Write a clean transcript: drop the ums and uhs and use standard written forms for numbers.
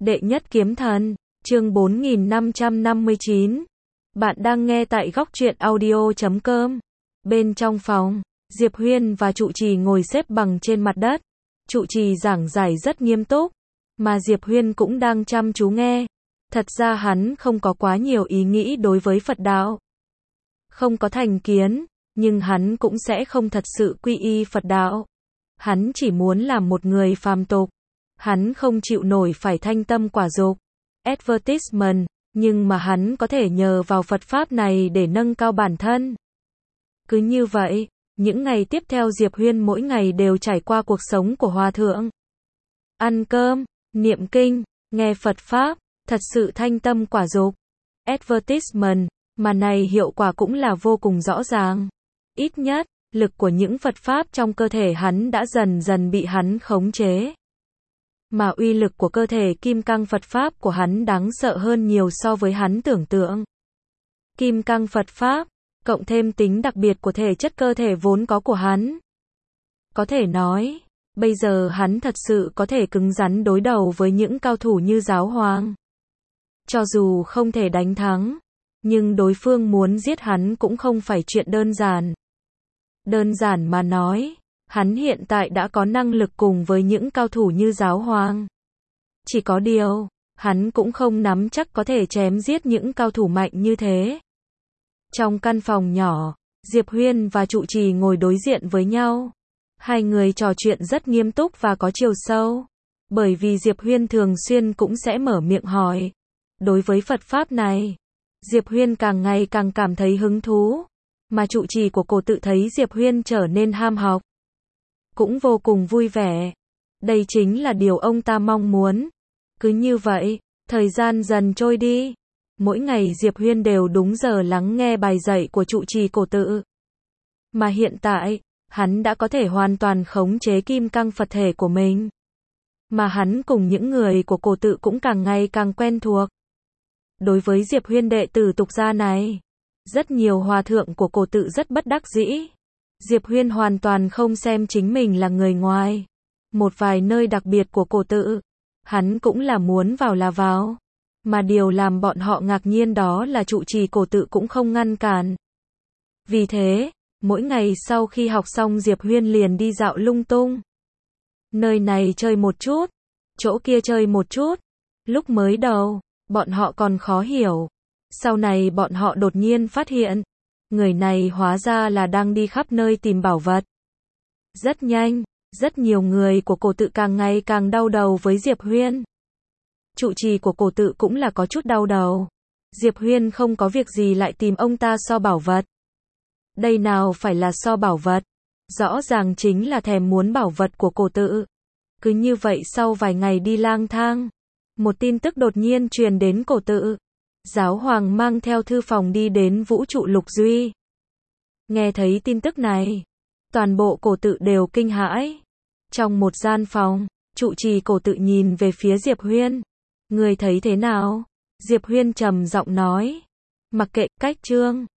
Đệ nhất kiếm thần, chương 4559. Bạn đang nghe tại góc truyện audio.com. Bên trong phòng, Diệp Huyên và Trụ Trì ngồi xếp bằng trên mặt đất. Trụ Trì giảng giải rất nghiêm túc, mà Diệp Huyên cũng đang chăm chú nghe. Thật ra hắn không có quá nhiều ý nghĩ đối với Phật đạo. Không có thành kiến, nhưng hắn cũng sẽ không thật sự quy y Phật đạo. Hắn chỉ muốn làm một người phàm tục. Hắn không chịu nổi phải thanh tâm quả dục, advertisement, nhưng mà hắn có thể nhờ vào Phật Pháp này để nâng cao bản thân. Cứ như vậy, những ngày tiếp theo Diệp Huyên mỗi ngày đều trải qua cuộc sống của hòa thượng. Ăn cơm, niệm kinh, nghe Phật Pháp, thật sự thanh tâm quả dục. Advertisement, mà này hiệu quả cũng là vô cùng rõ ràng. Ít nhất, lực của những Phật Pháp trong cơ thể hắn đã dần dần bị hắn khống chế. Mà uy lực của cơ thể kim cang Phật Pháp của hắn đáng sợ hơn nhiều so với hắn tưởng tượng. Kim cang Phật Pháp, cộng thêm tính đặc biệt của thể chất cơ thể vốn có của hắn. Có thể nói, bây giờ hắn thật sự có thể cứng rắn đối đầu với những cao thủ như Giáo Hoàng. Cho dù không thể đánh thắng, nhưng đối phương muốn giết hắn cũng không phải chuyện đơn giản. Đơn giản mà nói, hắn hiện tại đã có năng lực cùng với những cao thủ như Giáo Hoàng. Chỉ có điều, hắn cũng không nắm chắc có thể chém giết những cao thủ mạnh như thế. Trong căn phòng nhỏ, Diệp Huyên và Trụ Trì ngồi đối diện với nhau. Hai người trò chuyện rất nghiêm túc và có chiều sâu. Bởi vì Diệp Huyên thường xuyên cũng sẽ mở miệng hỏi. Đối với Phật Pháp này, Diệp Huyên càng ngày càng cảm thấy hứng thú. Mà Trụ Trì của cô tự thấy Diệp Huyên trở nên ham học. Cũng vô cùng vui vẻ. Đây chính là điều ông ta mong muốn. Cứ như vậy, thời gian dần trôi đi. Mỗi ngày Diệp Huyên đều đúng giờ lắng nghe bài dạy của Trụ Trì cổ tự. Mà hiện tại, hắn đã có thể hoàn toàn khống chế kim cang Phật thể của mình. Mà hắn cùng những người của cổ tự cũng càng ngày càng quen thuộc. Đối với Diệp Huyên đệ tử tục gia này, rất nhiều hòa thượng của cổ tự rất bất đắc dĩ. Diệp Huyên hoàn toàn không xem chính mình là người ngoài. Một vài nơi đặc biệt của cổ tự, hắn cũng là muốn vào là vào. Mà điều làm bọn họ ngạc nhiên đó là Trụ Trì cổ tự cũng không ngăn cản. Vì thế, mỗi ngày sau khi học xong Diệp Huyên liền đi dạo lung tung. Nơi này chơi một chút, chỗ kia chơi một chút. Lúc mới đầu, bọn họ còn khó hiểu. Sau này bọn họ đột nhiên phát hiện, người này hóa ra là đang đi khắp nơi tìm bảo vật. Rất nhanh, rất nhiều người của cổ tự càng ngày càng đau đầu với Diệp Huyên. Trụ Trì của cổ tự cũng là có chút đau đầu. Diệp Huyên không có việc gì lại tìm ông ta so bảo vật. Đây nào phải là so bảo vật. Rõ ràng chính là thèm muốn bảo vật của cổ tự. Cứ như vậy sau vài ngày đi lang thang, một tin tức đột nhiên truyền đến cổ tự. Giáo Hoàng mang theo thư phòng đi đến vũ trụ lục duy. Nghe thấy tin tức này, toàn bộ cổ tự đều kinh hãi. Trong một gian phòng, Trụ Trì cổ tự nhìn về phía Diệp Huyên. Người thấy thế nào? Diệp Huyên trầm giọng nói. Mặc kệ cách chương,